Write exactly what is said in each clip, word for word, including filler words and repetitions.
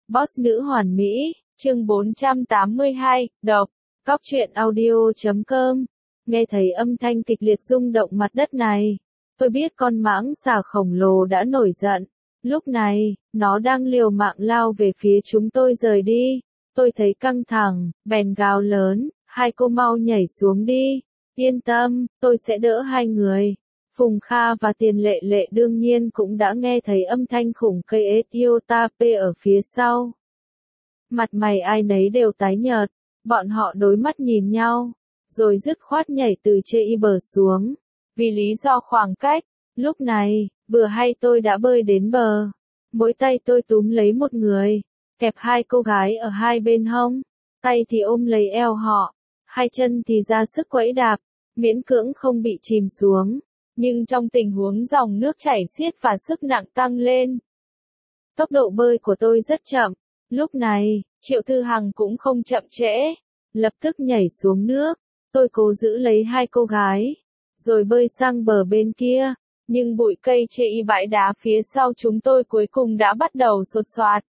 Boss nữ hoàn mỹ, chương bốn trăm tám mươi hai, đọc, cóc truyện audio chấm com. Nghe thấy âm thanh kịch liệt rung động mặt đất này, tôi biết con mãng xà khổng lồ đã nổi giận. Lúc này, nó đang liều mạng lao về phía chúng tôi rời đi. Tôi thấy căng thẳng, bèn gào lớn, hai cô mau nhảy xuống đi. Yên tâm, tôi sẽ đỡ hai người. Phùng Kha và Tiền Lệ Lệ đương nhiên cũng đã nghe thấy âm thanh khủng cây ết iota p ở phía sau. Mặt mày ai nấy đều tái nhợt, bọn họ đối mắt nhìn nhau, rồi dứt khoát nhảy từ trên y bờ xuống. Vì lý do khoảng cách, lúc này, vừa hay tôi đã bơi đến bờ. Mỗi tay tôi túm lấy một người, kẹp hai cô gái ở hai bên hông, tay thì ôm lấy eo họ, hai chân thì ra sức quẫy đạp, miễn cưỡng không bị chìm xuống. Nhưng trong tình huống dòng nước chảy xiết và sức nặng tăng lên, tốc độ bơi của tôi rất chậm. Lúc này, Triệu Thư Hằng cũng không chậm trễ, lập tức nhảy xuống nước. Tôi cố giữ lấy hai cô gái, rồi bơi sang bờ bên kia. Nhưng bụi cây chê y bãi đá phía sau chúng tôi cuối cùng đã bắt đầu sột soạt.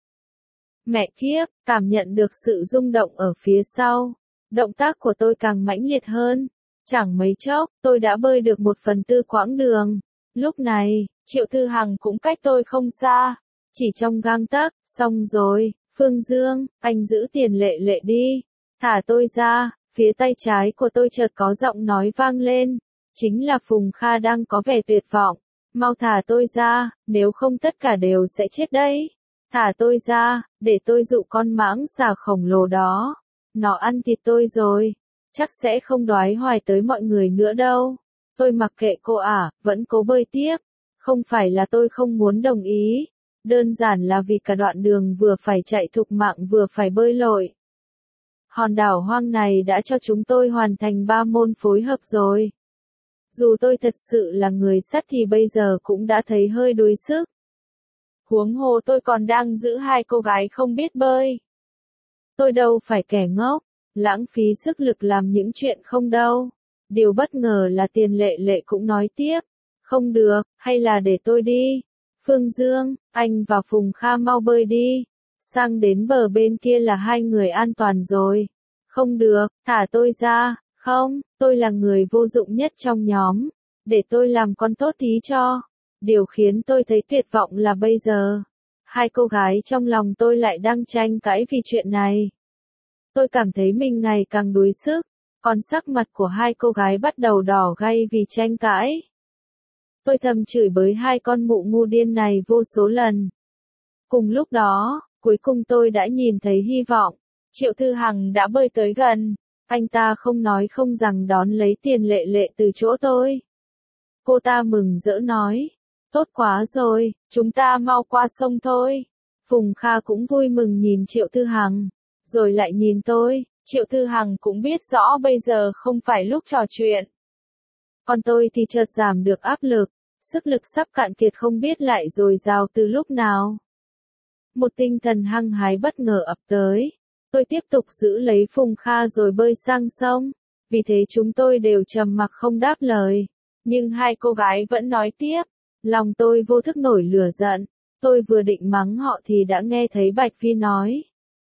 Mẹ kiếp, cảm nhận được sự rung động ở phía sau. Động tác của tôi càng mãnh liệt hơn. Chẳng mấy chốc, tôi đã bơi được một phần tư quãng đường. Lúc này, Triệu Thư Hằng cũng cách tôi không xa. Chỉ trong gang tấc, xong rồi, Phương Dương, anh giữ Tiền Lệ Lệ đi. Thả tôi ra, phía tay trái của tôi chợt có giọng nói vang lên. Chính là Phùng Kha đang có vẻ tuyệt vọng. Mau thả tôi ra, nếu không tất cả đều sẽ chết đấy. Thả tôi ra, để tôi dụ con mãng xà khổng lồ đó. Nó ăn thịt tôi rồi. Chắc sẽ không đoái hoài tới mọi người nữa đâu. Tôi mặc kệ cô ả, vẫn cố bơi tiếp. Không phải là tôi không muốn đồng ý. Đơn giản là vì cả đoạn đường vừa phải chạy thục mạng vừa phải bơi lội. Hòn đảo hoang này đã cho chúng tôi hoàn thành ba môn phối hợp rồi. Dù tôi thật sự là người sắt thì bây giờ cũng đã thấy hơi đuối sức. Huống hồ tôi còn đang giữ hai cô gái không biết bơi. Tôi đâu phải kẻ ngốc, lãng phí sức lực làm những chuyện không đâu. Điều bất ngờ là Tiền Lệ Lệ cũng nói tiếp. Không được, hay là để tôi đi. Phương Dương, anh và Phùng Kha mau bơi đi. Sang đến bờ bên kia là hai người an toàn rồi. Không được, thả tôi ra. Không, tôi là người vô dụng nhất trong nhóm. Để tôi làm con tốt tí cho. Điều khiến tôi thấy tuyệt vọng là bây giờ, hai cô gái trong lòng tôi lại đang tranh cãi vì chuyện này. Tôi cảm thấy mình ngày càng đuối sức, còn sắc mặt của hai cô gái bắt đầu đỏ gay vì tranh cãi. Tôi thầm chửi bới hai con mụ ngu điên này vô số lần. Cùng lúc đó, cuối cùng tôi đã nhìn thấy hy vọng. Triệu Thư Hằng đã bơi tới gần. Anh ta không nói không rằng đón lấy Tiền Lệ Lệ từ chỗ tôi. Cô ta mừng rỡ nói. Tốt quá rồi, chúng ta mau qua sông thôi. Phùng Kha cũng vui mừng nhìn Triệu Thư Hằng. Rồi lại nhìn tôi. Triệu Thư Hằng cũng biết rõ bây giờ không phải lúc trò chuyện. Còn tôi thì chợt giảm được áp lực. Sức lực sắp cạn kiệt không biết lại dồi dào từ lúc nào. Một tinh thần hăng hái bất ngờ ập tới. Tôi tiếp tục giữ lấy Phùng Kha rồi bơi sang sông. Vì thế chúng tôi đều trầm mặc không đáp lời. Nhưng hai cô gái vẫn nói tiếp. Lòng tôi vô thức nổi lửa giận. Tôi vừa định mắng họ thì đã nghe thấy Bạch Phi nói.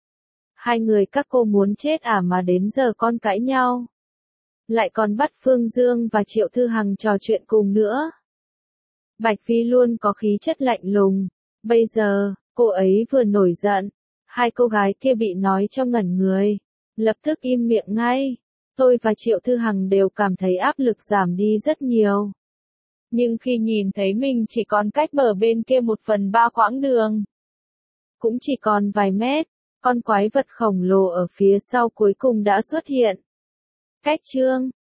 Hai người các cô muốn chết à mà đến giờ con cãi nhau. Lại còn bắt Phương Dương và Triệu Thư Hằng trò chuyện cùng nữa. Bạch Phi luôn có khí chất lạnh lùng. Bây giờ, cô ấy vừa nổi giận. Hai cô gái kia bị nói cho ngẩn người. Lập tức im miệng ngay. Tôi và Triệu Thư Hằng đều cảm thấy áp lực giảm đi rất nhiều. Nhưng khi nhìn thấy mình chỉ còn cách bờ bên kia một phần ba quãng đường. Cũng chỉ còn vài mét. Con quái vật khổng lồ ở phía sau cuối cùng đã xuất hiện. Cách chương